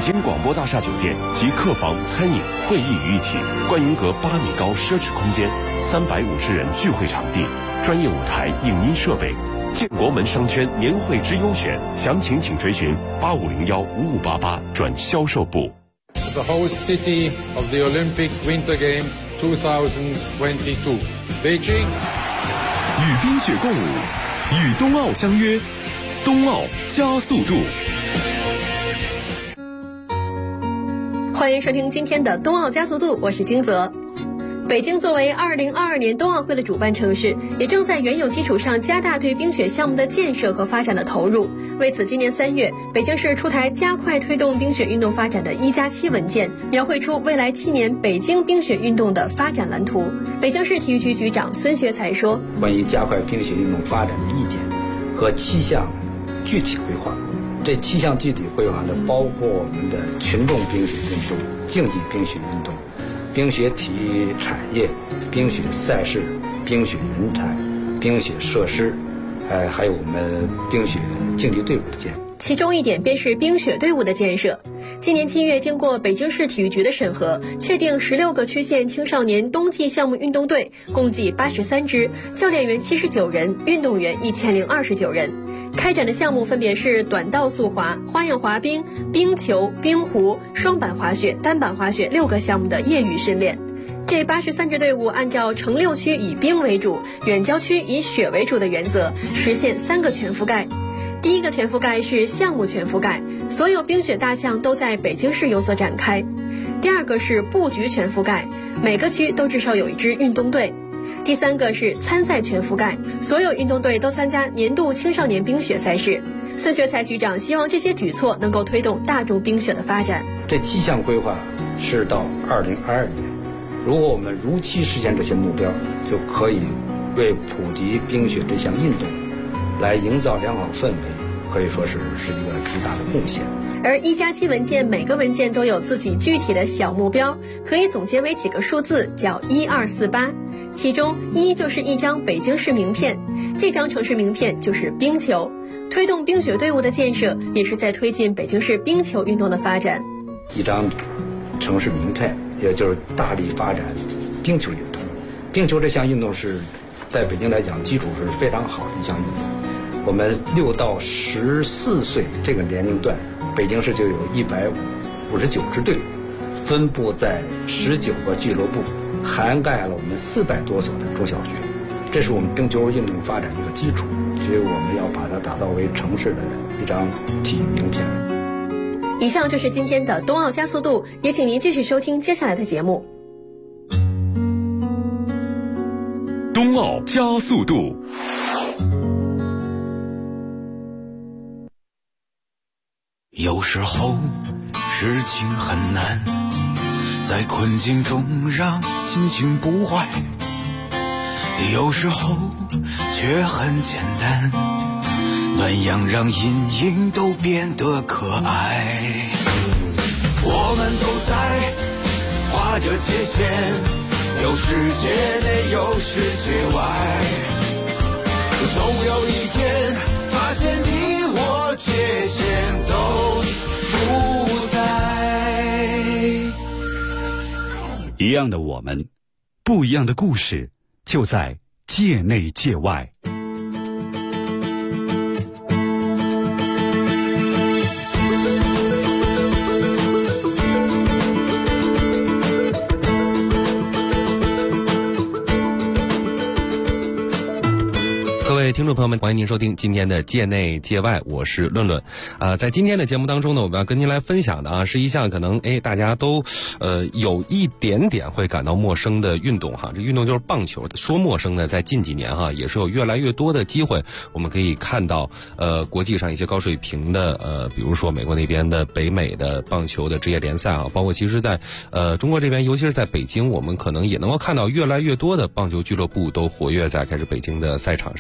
京广播大厦酒店集客房、餐饮、会议于一体，观云阁8米高奢侈空间，350人聚会场地，专业舞台、影音设备。建国门商圈年会之优选，详情请追询85015588转销售部。 The host city of the Olympic Winter Games 2022, Beijing。 与冰雪共舞，与冬奥相约，冬奥加速度。 欢迎收听今天的冬奥加速度，我是金泽。北京作为2022年冬奥会的主办城市，也正在原有基础上加大对冰雪项目的建设和发展的投入。为此，今年3月，北京市出台加快推动冰雪运动发展的1+7文件，描绘出未来7年北京冰雪运动的发展蓝图。北京市体育局局长孙学才说：“ 关于加快冰雪运动发展的意见和7项具体规划。这7项具体规划呢，包括我们的群众冰雪运动、竞技冰雪运动、冰雪体育产业、冰雪赛事、冰雪人才、冰雪设施，还有我们冰雪竞技队伍的建设。 其中一点便是冰雪队伍的建设。今年7月，经过北京市体育局的审核，确定16个区县青少年冬季项目运动队，共计83支，教练员79人，运动员1029人。开展的项目分别是短道速滑、花样滑冰、冰球、冰壶、双板滑雪、单板滑雪6个项目的业余训练。这83支队伍按照城6区以冰为主，远郊区以雪为主的原则，实现3个全覆盖。第一个全覆盖是项目全覆盖，所有冰雪大项都在北京市有所展开。第二个是布局全覆盖，每个区都至少有1支运动队。第三个是参赛全覆盖，所有运动队都参加年度青少年冰雪赛事。孙学才局长希望这些举措能够推动大众冰雪的发展。 这7项规划是到2022年，如果我们如期实现这些目标，就可以为普及冰雪这项运动来营造良好氛围，可以说是一个极大的贡献。 而1+7文件每个文件都有自己具体的小目标，可以总结为几个数字，叫1248。其中1就是一张北京市名片，这张城市名片就是冰球。推动冰雪队伍的建设，也是在推进北京市冰球运动的发展。 一张城市名片，也就是大力发展冰球运动。冰球这项运动是在北京来讲基础是非常好的一项运动。我们6到14岁这个年龄段，北京市就有159支队伍，分布在19个俱乐部，涵盖了我们400多所的中小学。这是我们冰球运动发展的一个基础，所以我们要把它打造为城市的一张体育名片。 以上就是今天的冬奥加速度，也请您继续收听接下来的节目。 冬奥加速度。 有时候事情很难，在困境中让心情不坏，有时候却很简单，暖阳让阴影都变得可爱。我们都在划着界限，有世界内有世界外，总有一天发现你我界限都不在。 一样的我们，不一样的故事，就在界内界外。 各位听众朋友们，欢迎您收听今天的界内界外，我是论论。在今天的节目当中呢，我们要跟您来分享的是一项可能大家都有一点点会感到陌生的运动哈。这运动就是棒球。说陌生呢，在近几年哈，也是有越来越多的机会，我们可以看到国际上一些高水平的比如说美国那边的北美的棒球的职业联赛啊，包括其实在中国这边，尤其是在北京，我们可能也能够看到越来越多的棒球俱乐部都活跃在开始北京的赛场上啊。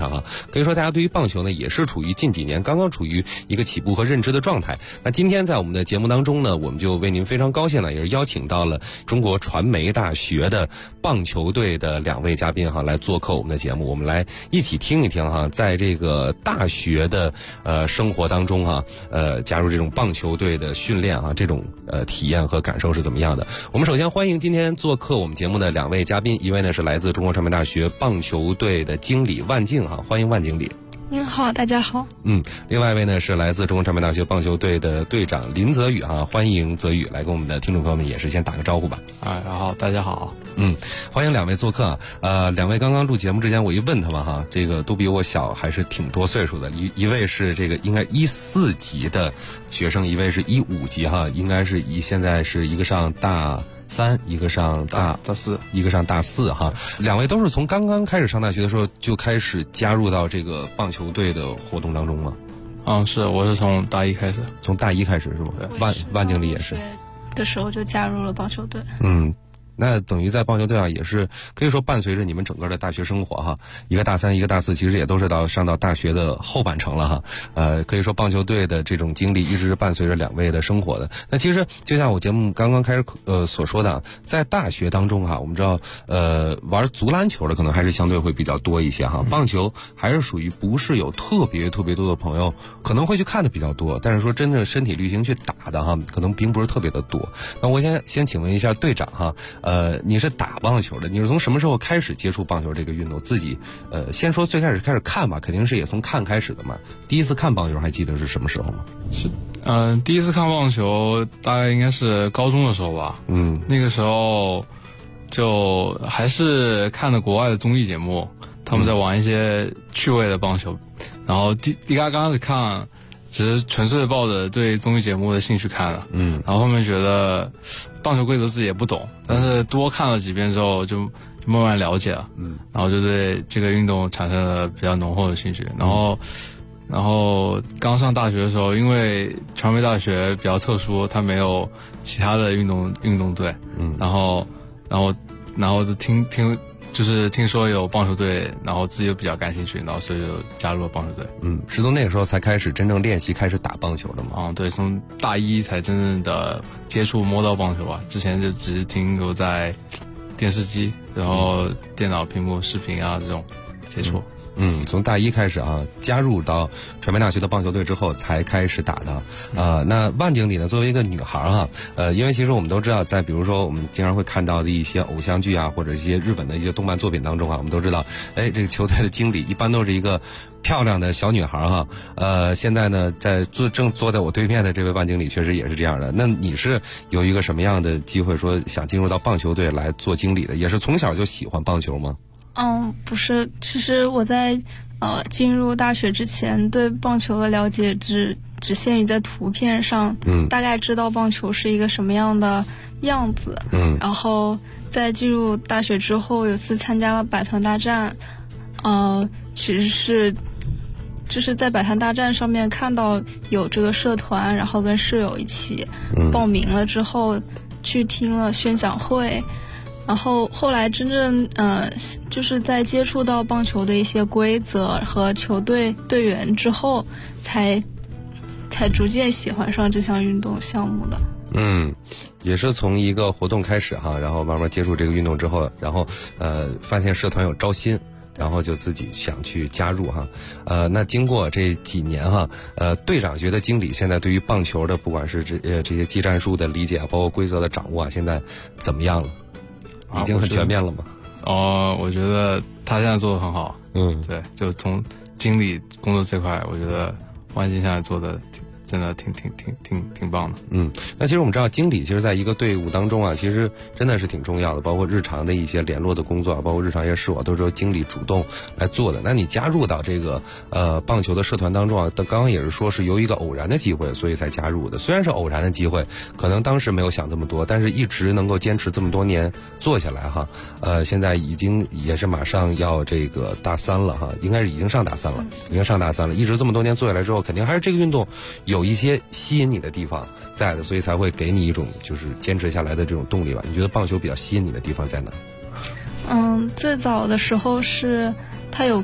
可以说大家对于棒球呢也是处于近几年刚刚处于一个起步和认知的状态。那今天在我们的节目当中呢，我们就为您非常高兴呢，也是邀请到了中国传媒大学的棒球队的2位嘉宾哈，来做客我们的节目，我们来一起听一听哈，在这个大学的生活当中哈，加入这种棒球队的训练啊，这种体验和感受是怎么样的？我们首先欢迎今天做客我们节目的2位嘉宾，一位呢是来自中国传媒大学棒球队的经理万静哈，欢迎万经理。 您好，大家好。 另外一位呢是来自中国传媒大学棒球队的队长林泽宇哈，欢迎泽宇来跟我们的听众朋友们也是先打个招呼吧。 然后大家好。 欢迎2位做客啊。2位刚刚录节目之前，我一问他们哈，这个都比我小，还是挺多岁数的。一位是这个应该14级的学生，一位是15级哈，应该是现在是一个上大3，一个上大4，一个上大4哈。2位都是从刚刚开始上大学的时候就开始加入到这个棒球队的活动当中吗？ 是，我是从大1开始。 从大1开始是吗？万经理也是的时候就加入了棒球队。 那等于在棒球队啊，也是可以说伴随着你们整个的大学生活哈。一个大3，一个大4，其实也都是上到大学的后半程了哈。可以说棒球队的这种经历一直是伴随着2位的生活的。那其实就像我节目刚刚开始所说的，在大学当中哈，我们知道玩足篮球的可能还是相对会比较多一些哈。棒球还是属于不是有特别多的朋友可能会去看的比较多，但是说真正身体力行去打的哈，可能并不是特别的多。那我先请问一下队长哈。你是打棒球的，你是从什么时候开始接触棒球这个运动？自己先说最开始看吧，肯定是也从看开始的嘛。第一次看棒球还记得是什么时候吗？ 是第一次看棒球大概应该是高中的时候吧。那个时候就还是看了国外的综艺节目，他们在玩一些趣味的棒球，然后刚开始看只是纯粹的抱着对综艺节目的兴趣看的。然后后面觉得棒球规则自己也不懂，但是多看了几遍之后就慢慢了解了。然后就对这个运动产生了比较浓厚的兴趣。然后刚上大学的时候，因为传媒大学比较特殊，它没有其他的运动队。然后就听说有棒球队，然后自己又比较感兴趣，然后所以就加入了棒球队。 是从那个时候才开始真正练习开始打棒球的吗？ 对，从大1才真正的接触摸到棒球吧，之前就只是停留在电视机，然后电脑屏幕视频啊这种接触。 从大1开始啊，加入到传媒大学的棒球队之后才开始打的。那万经理呢，作为一个女孩哈，因为其实我们都知道，在比如说我们经常会看到的一些偶像剧啊，或者一些日本的一些动漫作品当中啊，我们都知道，这个球队的经理一般都是一个漂亮的小女孩哈。现在呢，正坐在我对面的这位万经理确实也是这样的。那你是有一个什么样的机会说想进入到棒球队来做经理的？也是从小就喜欢棒球吗？ 不是，其实我在进入大学之前对棒球的了解只限于在图片上，大概知道棒球是一个什么样的样子。然后在进入大学之后，有次参加了百团大战，其实是就是在百团大战上面看到有这个社团，然后跟室友一起报名了之后，去听了宣讲会。然后后来真正就是在接触到棒球的一些规则和球队队员之后，才逐渐喜欢上这项运动项目的。 也是从一个活动开始哈，然后慢慢接触这个运动之后，然后发现社团有招新，然后就自己想去加入哈。那经过这几年哈，队长觉得经理现在对于棒球的不管是这些技战术的理解，包括规则的掌握，现在怎么样了？已经很全面了吗？ 我觉得他现在做得很好。对，就从经理工作这块，我觉得万金现在做的真的挺棒的。 那其实我们知道，经理其实在一个队伍当中啊，其实真的是挺重要的，包括日常的一些联络的工作，包括日常一些事务，都是由经理主动来做的。那你加入到这个棒球的社团当中啊，刚刚也是说是由一个偶然的机会，所以才加入的。虽然是偶然的机会，可能当时没有想这么多，但是一直能够坚持这么多年做下来哈。现在已经也是马上要这个大3了哈，应该是已经上大3了，一直这么多年做下来之后，肯定还是这个运动有一些吸引你的地方在的，所以才会给你一种就是坚持下来的这种动力吧。你觉得棒球比较吸引你的地方在哪？ 最早的时候是它有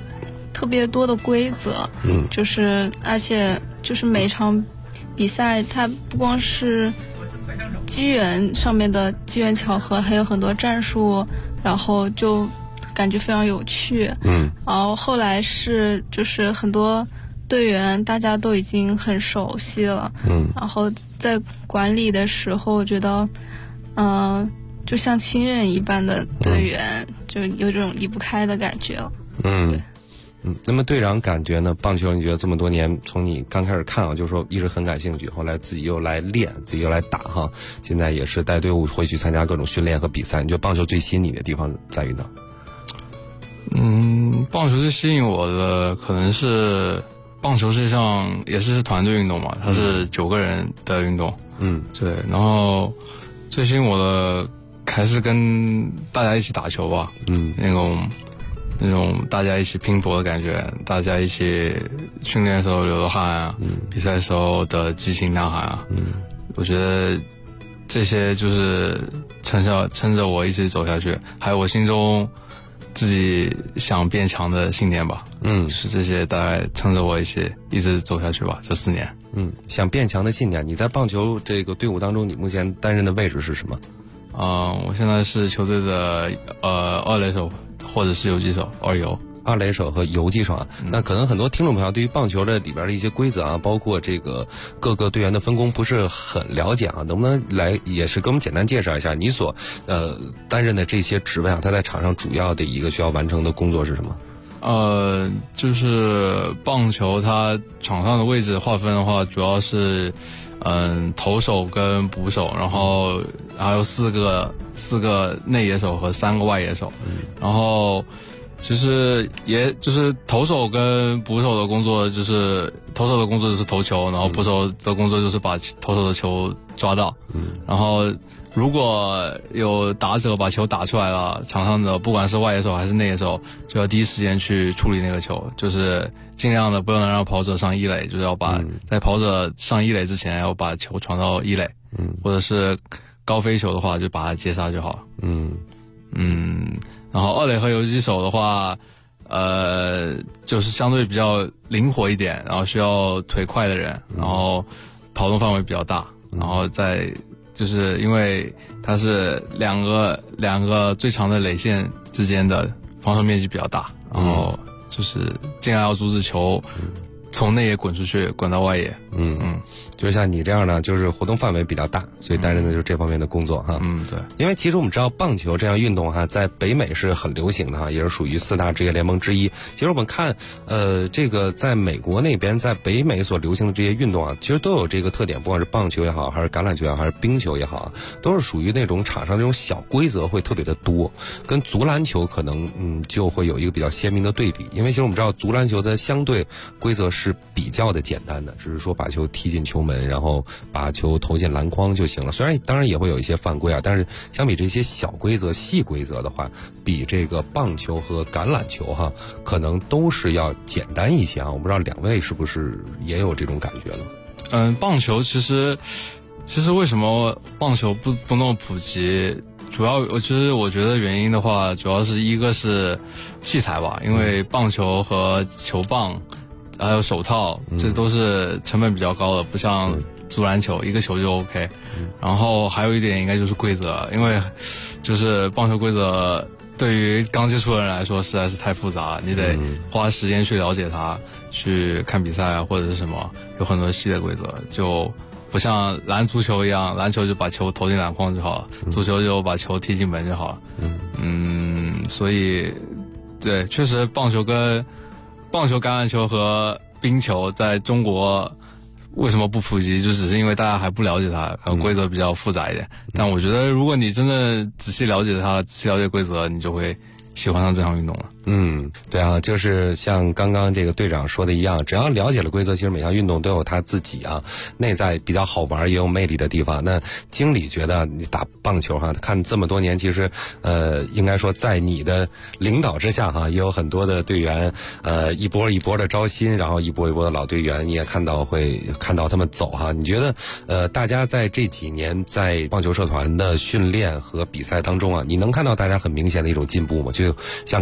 特别多的规则，就是而且就是每场比赛它不光是机缘上面的机缘巧合，还有很多战术，然后就感觉非常有趣。然后后来是就是很多队员大家都已经很熟悉了，然后在管理的时候我觉得就像亲人一般的队员，就有这种离不开的感觉了。 那么队长感觉呢？棒球你觉得这么多年，从你刚开始看啊，就是说一直很感兴趣，后来自己又来练，自己又来打哈，现在也是带队伍会去参加各种训练和比赛。你觉得棒球最吸引你的地方在于哪？ 棒球最吸引我的可能是棒球是一项也是团队运动嘛，它是9个人的运动。对，然后最吸引我的还是跟大家一起打球吧。那种大家一起拼搏的感觉，大家一起训练的时候流的汗啊，比赛的时候的激情呐喊啊，我觉得这些就是撑着我一直走下去，还有我心中自己想变强的信念吧。就是这些大概撑着我一直走下去吧，这4年。 想变强的信念，你在棒球这个队伍当中，你目前担任的位置是什么？ 我现在是球队的二垒手或者是游击手， 二垒手和游击手啊。那可能很多听众朋友对于棒球的里边的一些规则啊，包括这个各个队员的分工不是很了解啊，能不能来也是给我们简单介绍一下你所担任的这些职位啊，他在场上主要的一个需要完成的工作是什么？ 就是棒球它场上的位置划分的话，主要是投手跟捕手，然后还有四个内野手和3个外野手。然后其实也就是投手跟捕手的工作，就是投手的工作就是投球，然后捕手的工作就是把投手的球抓到。然后如果有打者把球打出来了，场上的不管是外野手还是内野手，就要第一时间去处理那个球，就是尽量的不能让跑者上一垒，就是要把在跑者上一垒之前要把球传到一垒，或者是高飞球的话就把它接杀就好了。然后二垒和游击手的话，就是相对比较灵活一点，然后需要腿快的人，然后跑动范围比较大，然后就是因为它是两个最长的垒线之间的防守面积比较大，然后就是尽量要阻止球从内野滚出去，滚到外野。 就是像你这样呢，就是活动范围比较大，所以担任的就是这方面的工作哈。 对。 因为其实我们知道棒球这样运动哈，在北美是很流行的哈，也是属于4大职业联盟之一。其实我们看这个在美国那边，在北美所流行的这些运动啊，其实都有这个特点，不管是棒球也好，还是橄榄球也好，还是冰球也好啊，都是属于那种场上这种小规则会特别的多，跟足篮球可能就会有一个比较鲜明的对比。因为其实我们知道足篮球的相对规则是比较的简单的，只是说把球踢进球门，然后把球投进篮筐就行了。虽然当然也会有一些犯规啊，但是相比这些小规则细规则的话，比这个棒球和橄榄球哈，可能都是要简单一些啊。我不知道2位是不是也有这种感觉呢？ 棒球其实为什么棒球不那么普及，主要我觉得原因的话，主要是一个是器材吧，因为棒球和球棒还有手套，这都是成本比较高的，不像足篮球一个球就 OK。然后还有一点应该就是规则，因为就是棒球规则对于刚接触的人来说实在是太复杂了，你得花时间去了解它，去看比赛啊或者是什么，有很多细的规则，就不像足球一样，篮球就把球投进篮筐就好了，足球就把球踢进门就好了。所以对，确实棒球、橄榄球和冰球在中国为什么不普及，就只是因为大家还不了解它，规则比较复杂一点。但我觉得如果你真的仔细了解它，仔细了解规则，你就会喜欢上这项运动了。 对啊，就是像刚刚这个队长说的一样，只要了解了规则，其实每项运动都有它自己啊内在比较好玩也有魅力的地方。那经理觉得你打棒球哈，看这么多年，其实应该说在你的领导之下哈，也有很多的队员一波一波的招新，然后一波一波的老队员，你也会看到他们走哈。你觉得大家在这几年在棒球社团的训练和比赛当中啊，你能看到大家很明显的一种进步吗？就像刚刚队长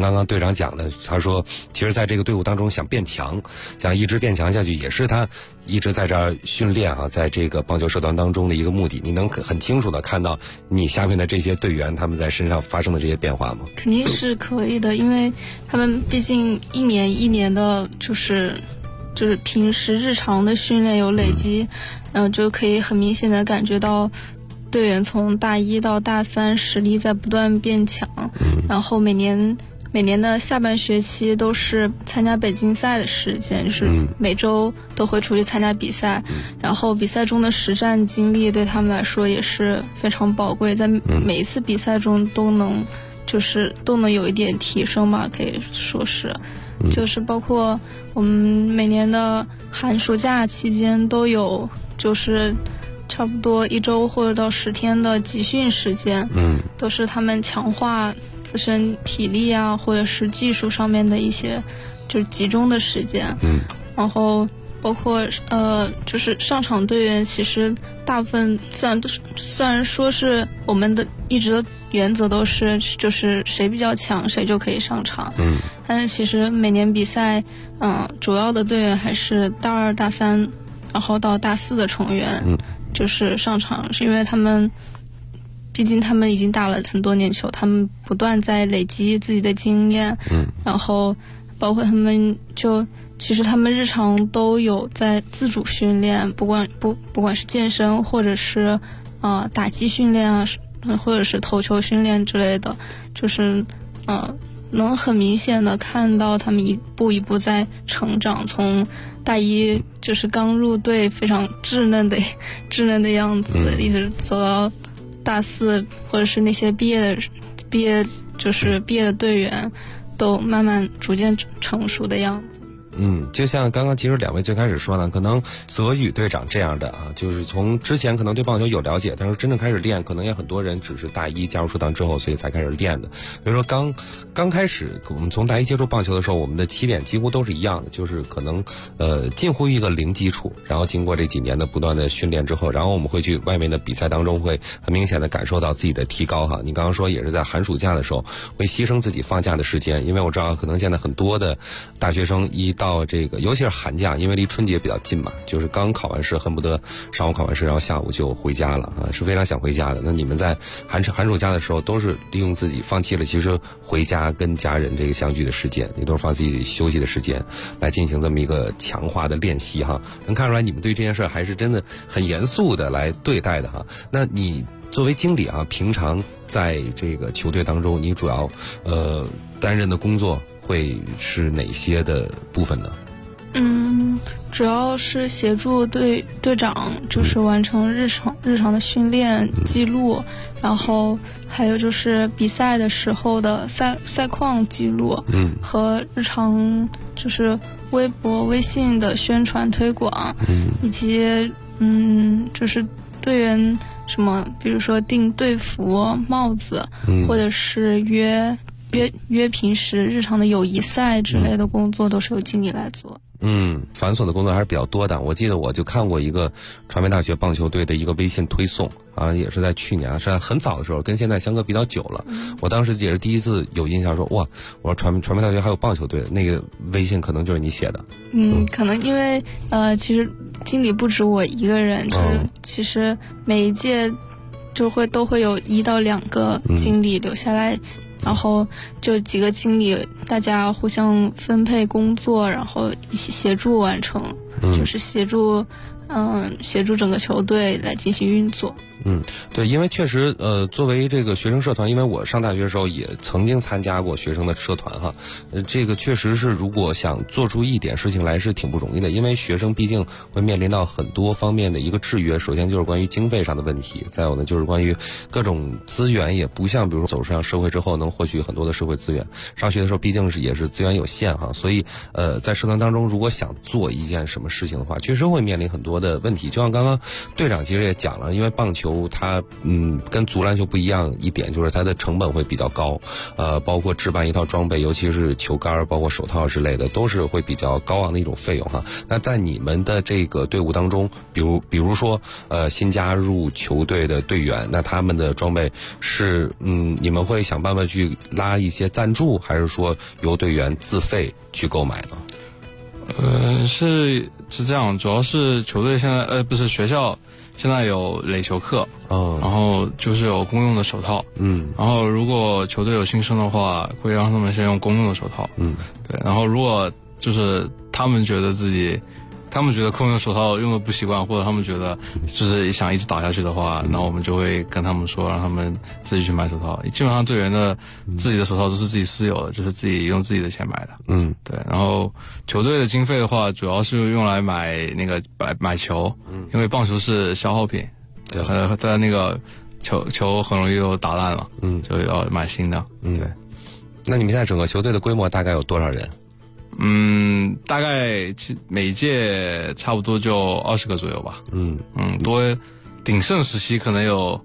长讲的，他说其实在这个队伍当中想变强，想一直变强下去，也是他一直在这儿训练啊，在这个棒球社团当中的一个目的。你能很清楚的看到你下面的这些队员他们在身上发生的这些变化吗？ 肯定是可以的，因为他们毕竟一年一年的就是平时日常的训练有累积，就可以很明显的感觉到队员从大一到大三实力在不断变强，然后每年的下半学期都是参加北京赛的时间，就是每周都会出去参加比赛，然后比赛中的实战经历对他们来说也是非常宝贵，在每一次比赛中都能有一点提升吧，可以说是，就是包括我们每年的寒暑假期间都有，就是差不多1周或者到10天的集训时间，都是他们强化自身体力啊，或者是技术上面的一些就是集中的时间，然后包括就是上场队员，其实大部分虽然说是我们的一直的原则都是就是谁比较强谁就可以上场，但是其实每年比赛，主要的队员还是大2、大3，然后到大4的成员，就是上场，是因为他们毕竟他们已经打了很多年球，他们不断在累积自己的经验，然后包括他们其实他们日常都有在自主训练，不管是健身或者是打击训练啊，或者是投球训练之类的，就是能很明显的看到他们一步一步在成长，从大一就是刚入队非常稚嫩的样子，一直走到大4，或者是那些毕业的队员都慢慢逐渐成熟的样子。 就像刚刚其实2位最开始说呢，可能泽宇队长这样的啊，就是从之前可能对棒球有了解，但是真正开始练，可能也很多人只是大一加入社团之后，所以才开始练的。比如说刚开始我们从大一接触棒球的时候，我们的起点几乎都是一样的，就是可能近乎于一个零基础，然后经过这几年的不断的训练之后，然后我们会去外面的比赛当中会很明显的感受到自己的提高哈。你刚刚说也是在寒暑假的时候会牺牲自己放假的时间，因为我知道可能现在很多的大学生一到这个尤其是寒假，因为离春节比较近嘛，就是刚考完试恨不得上午考完试然后下午就回家了啊，是非常想回家的。那你们在寒暑假的时候都是利用自己放弃了其实回家跟家人这个相聚的时间，也都是放弃自己休息的时间来进行这么一个强化的练习哈。能看出来你们对这件事还是真的很严肃的来对待的哈。那你作为经理啊，平常在这个球队当中你主要担任的工作会是哪些的部分呢？ 主要是协助队长，就是完成日常的训练记录，然后还有就是比赛的时候的赛况记录，和日常就是微博、微信的宣传推广，以及就是队员什么，比如说订队服、帽子，或者是约平时日常的友谊赛之类的工作，都是由经理来做。 繁琐的工作还是比较多的。我记得我就看过一个传媒大学棒球队的一个微信推送啊，也是在去年，是在很早的时候，跟现在相隔比较久了。我当时也是第一次有印象说，哇，我说传媒大学还有棒球队，那个微信可能就是你写的。 可能因为其实经理不止我一个人，就是其实每一届都会有1到2个经理留下来。然后就几个经理大家互相分配工作，然后一起协助完成，就是协助整个球队来进行运作。 对，因为确实作为这个学生社团，因为我上大学的时候也曾经参加过学生的社团哈，这个确实是如果想做出一点事情来是挺不容易的，因为学生毕竟会面临到很多方面的一个制约，首先就是关于经费上的问题，再有呢就是关于各种资源也不像比如说走上社会之后能获取很多的社会资源，上学的时候毕竟也是资源有限哈，所以在社团当中如果想做一件什么事情的话，确实会面临很多的问题，就像刚刚队长其实也讲了，因为棒球球它跟足篮球不一样一点，就是它的成本会比较高，包括置办一套装备，尤其是球杆包括手套之类的，都是会比较高昂的一种费用哈。那在你们的这个队伍当中，比如说新加入球队的队员，那他们的装备是你们会想办法去拉一些赞助，还是说由队员自费去购买呢？ 是这样，主要是球队现在不是学校现在有垒球课，然后就是有公用的手套，然后如果球队有新生的话，会让他们先用公用的手套，对，然后如果就是他们觉得公用手套用的不习惯，或者他们觉得就是想一直打下去的话，那我们就会跟他们说，让他们自己去买手套。基本上队员的自己的手套都是自己私有的，就是自己用自己的钱买的。对。然后球队的经费的话，主要是用来买球，因为棒球是消耗品，对，在那个球很容易就打烂了，就要买新的。对。 那你们现在整个球队的规模大概有多少人？ 大概每届差不多就20个左右吧。多鼎盛时期可能有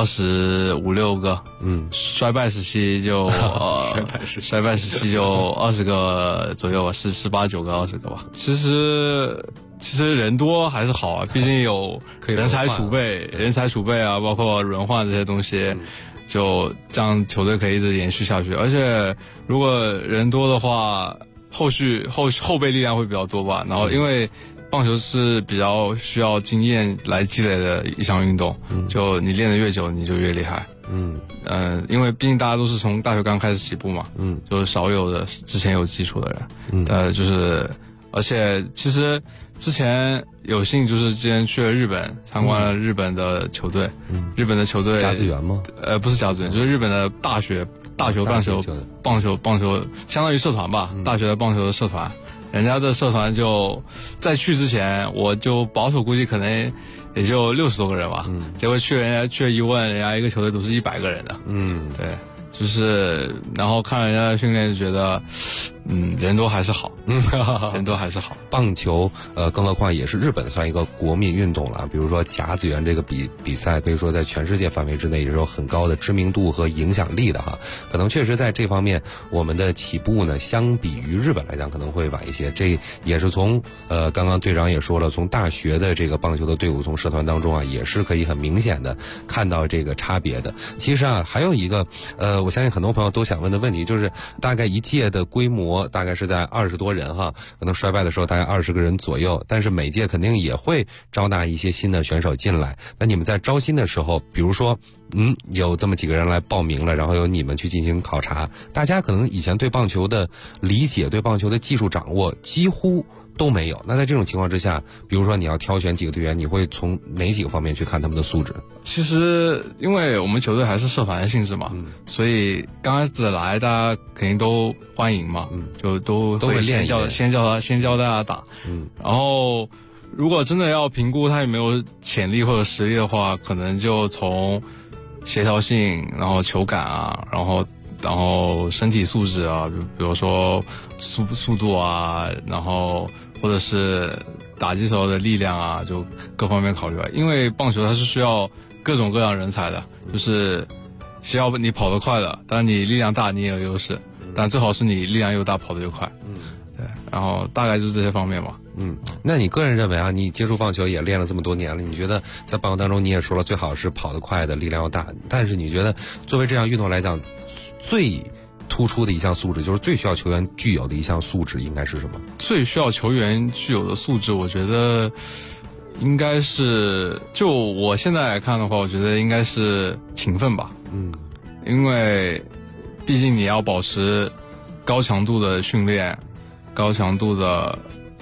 25、26个。衰败时期就衰败时期就20个左右吧，18、19个、20个吧。其实人多还是好啊，毕竟有人才储备啊，包括轮换这些东西。就这样球队可以一直延续下去，而且如果人多的话，后备力量会比较多吧。然后因为棒球是比较需要经验来积累的一项运动，就你练得越久你就越厉害。因为毕竟大家都是从大学刚开始起步嘛，就少有的之前有基础的人，就是而且其实之前有幸就是之前去了日本，参观了日本的球队，日本的球队甲子园吗？ 不是甲子园，就是日本的大学棒球相当于社团吧，大学的棒球的社团。人家的社团就在去之前，我就保守估计可能也就60多个人吧，结果人家去了一问，人家一个球队都是100个人的。对，就是然后看人家的训练就觉得人多还是好，人多还是好。 棒球更何况也是日本算一个国民运动了，比如说甲子园这个比赛可以说在全世界范围之内也是有很高的知名度和影响力的哈。可能确实在这方面我们的起步呢，相比于日本来讲可能会晚一些。这也是从刚刚队长也说了，从大学的这个棒球的队伍从社团当中啊，也是可以很明显的看到这个差别的。其实啊，还有一个我相信很多朋友都想问的问题，就是大概一届的规模大概是在20多人哈，可能衰败的时候大概20个人左右，但是每届肯定也会招纳一些新的选手进来。那你们在招新的时候，比如说有这么几个人来报名了，然后由你们去进行考察，大家可能以前对棒球的理解，对棒球的技术掌握几乎都没有。那在这种情况之下，比如说你要挑选几个队员，你会从哪几个方面去看他们的素质？ 其实因为我们球队还是社团的性质嘛，所以刚开始来大家肯定都欢迎嘛，就都会先教大家打，然后如果真的要评估他有没有潜力或者实力的话，可能就从协调性，然后球感啊，然后身体素质啊，比如说速度啊，然后或者是打击手的力量啊，就各方面考虑吧。因为棒球它是需要各种各样人才的，就是需要你跑得快的，当然你力量大你也有优势，但最好是你力量又大跑得又快。对，然后大概就是这些方面吧。 那你个人认为啊，你接触棒球也练了这么多年了，你觉得在棒球当中你也说了最好是跑得快的，力量要大，但是你觉得作为这样运动来讲，最突出的一项素质，就是最需要球员具有的一项素质应该是什么？最需要球员具有的素质，我觉得应该是，就我现在来看的话，我觉得应该是勤奋吧。因为毕竟你要保持高强度的训练，高强度的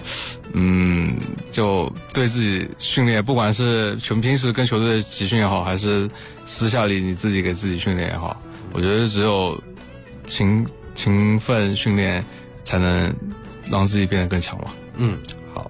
就对自己训练，不管是平时跟球队集训也好，还是私下里你自己给自己训练也好，我觉得只有勤奋训练才能让自己变得更强吧。好，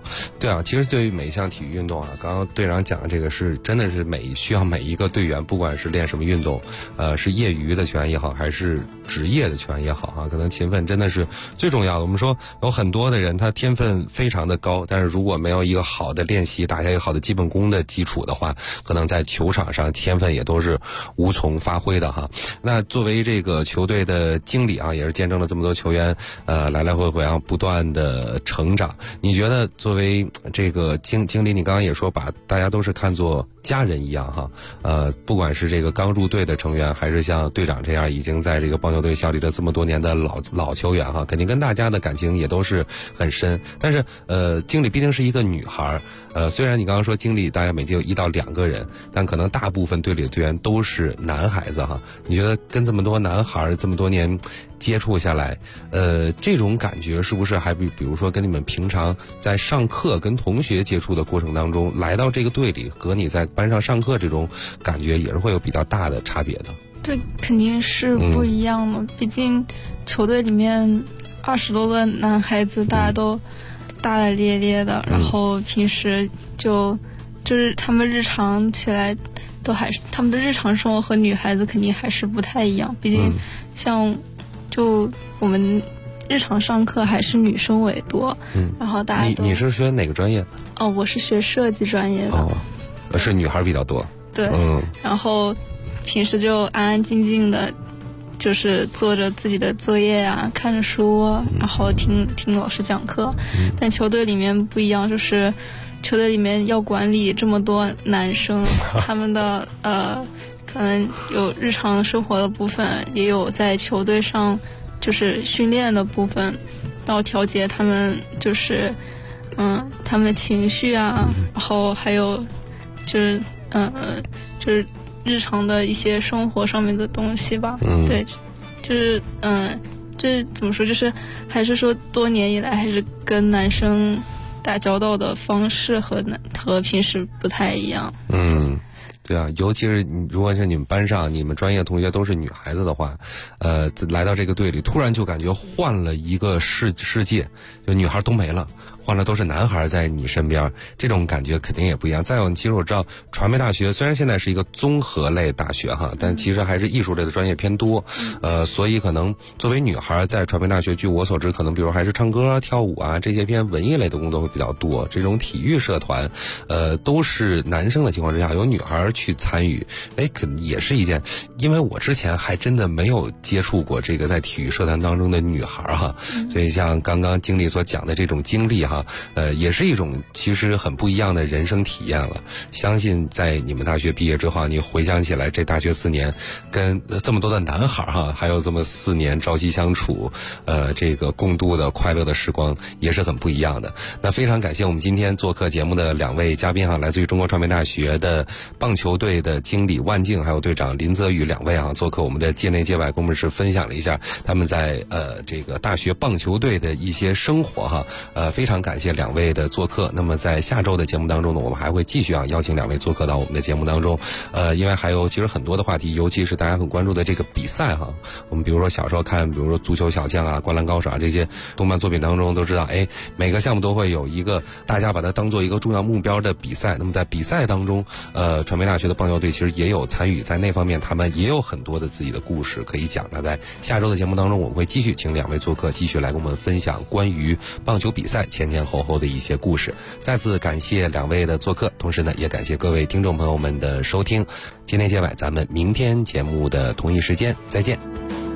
对啊，其实对于每一项体育运动啊，刚刚队长讲的这个是真的是需要每一个队员，不管是练什么运动，是业余的球员也好，还是职业的球员也好啊，可能勤奋真的是最重要的。我们说有很多的人他天分非常的高，但是如果没有一个好的练习，打下一个好的基本功的基础的话，可能在球场上天分也都是无从发挥的哈。那作为这个球队的经理啊，也是见证了这么多球员来来回回啊不断的成长。你觉得作为这个经理，你刚刚也说把大家都是看作家人一样哈，不管是这个刚入队的成员，还是像队长这样已经在这个棒球队效力了这么多年的老球员哈，肯定跟大家的感情也都是很深。但是经理毕竟是一个女孩，虽然你刚刚说经理大概每届有1到2个人，但可能大部分队里的队员都是男孩子哈。你觉得跟这么多男孩这么多年接触下来，这种感觉是不是还比如说跟你们平常在上课跟同学接触的过程当中，来到这个队里和你在班上上课这种感觉也是会有比较大的差别的？ 对，肯定是不一样的。毕竟球队里面20多个男孩子，大家都大大咧咧的，然后平时就是他们日常起来都还是他们的日常生活和女孩子肯定还是不太一样。毕竟像就我们日常上课还是女生为多，然后大家你是学哪个专业？ 哦，我是学设计专业的。 是女孩比较多。 对，然后平时就安安静静的，就是做着自己的作业啊，看着书，然后听老师讲课。但球队里面不一样，就是球队里面要管理这么多男生，他们的可能有日常生活的部分，也有在球队上就是训练的部分，要调节他们就是他们的情绪啊，然后还有就是就是日常的一些生活上面的东西吧。对，就是这怎么说，就是还是说多年以来还是跟男生打交道的方式和平时不太一样。 对啊，尤其是如果是你们班上你们专业同学都是女孩子的话，来到这个队里，突然就感觉换了一个世界，就女孩都没了，换了都是男孩在你身边，这种感觉肯定也不一样。再有，其实我知道传媒大学虽然现在是一个综合类大学哈，但其实还是艺术类的专业偏多，所以可能作为女孩在传媒大学，据我所知，可能比如还是唱歌、跳舞啊这些偏文艺类的工作会比较多。这种体育社团，都是男生的情况之下，有女孩去参与，可能也是一件，因为我之前还真的没有接触过这个在体育社团当中的女孩哈，所以像刚刚经理所讲的这种经历哈，也是一种其实很不一样的人生体验了。相信在你们大学毕业之后，你回想起来这大学4年跟这么多的男孩哈，还有这么4年朝夕相处，这个共度的快乐的时光也是很不一样的。那非常感谢我们今天做客节目的2位嘉宾哈，来自于中国传媒大学的棒球队的经理万静，还有队长林泽宇2位啊，做客我们的界内界外，跟我们是分享了一下他们在这个大学棒球队的一些生活哈。非常感谢2位的做客。那么在下周的节目当中呢，我们还会继续邀请2位做客到我们的节目当中。因为还有其实很多的话题，尤其是大家很关注的这个比赛哈。我们比如说小时候看，比如说足球小将啊、灌篮高手啊这些动漫作品当中都知道，每个项目都会有一个大家把它当做一个重要目标的比赛。那么在比赛当中，传媒大学的棒球队其实也有参与，在那方面他们也有很多的自己的故事可以讲。那在下周的节目当中，我们会继续请2位做客，继续来跟我们分享关于棒球比赛前前后后的一些故事。再次感谢2位的做客，同时呢也感谢各位听众朋友们的收听。界内界外，咱们明天节目的同一时间再见。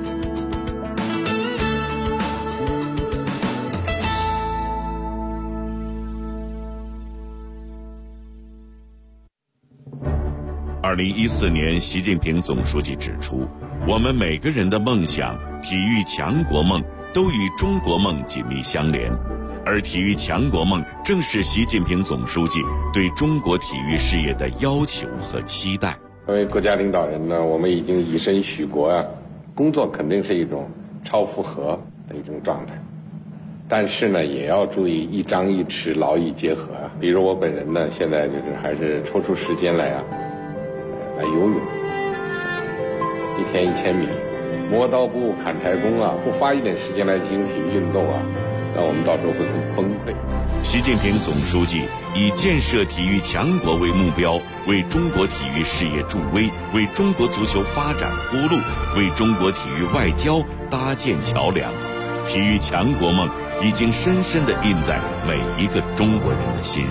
2014年，习近平总书记指出，我们每个人的梦想、体育强国梦都与中国梦紧密相连，而体育强国梦正是习近平总书记对中国体育事业的要求和期待。 作为国家领导人呢，我们已经以身许国啊，工作肯定是一种超负荷的一种状态，但是呢，也要注意一张一弛，劳逸结合啊。比如我本人呢，现在就是还是抽出时间来游泳，1天1000米，磨刀不误砍柴工啊，不花一点时间来进行体育运动啊，那我们到时候会很崩溃。 习近平总书记以建设体育强国为目标，为中国体育事业助威，为中国足球发展铺路，为中国体育外交搭建桥梁。体育强国梦已经深深地印在每一个中国人的心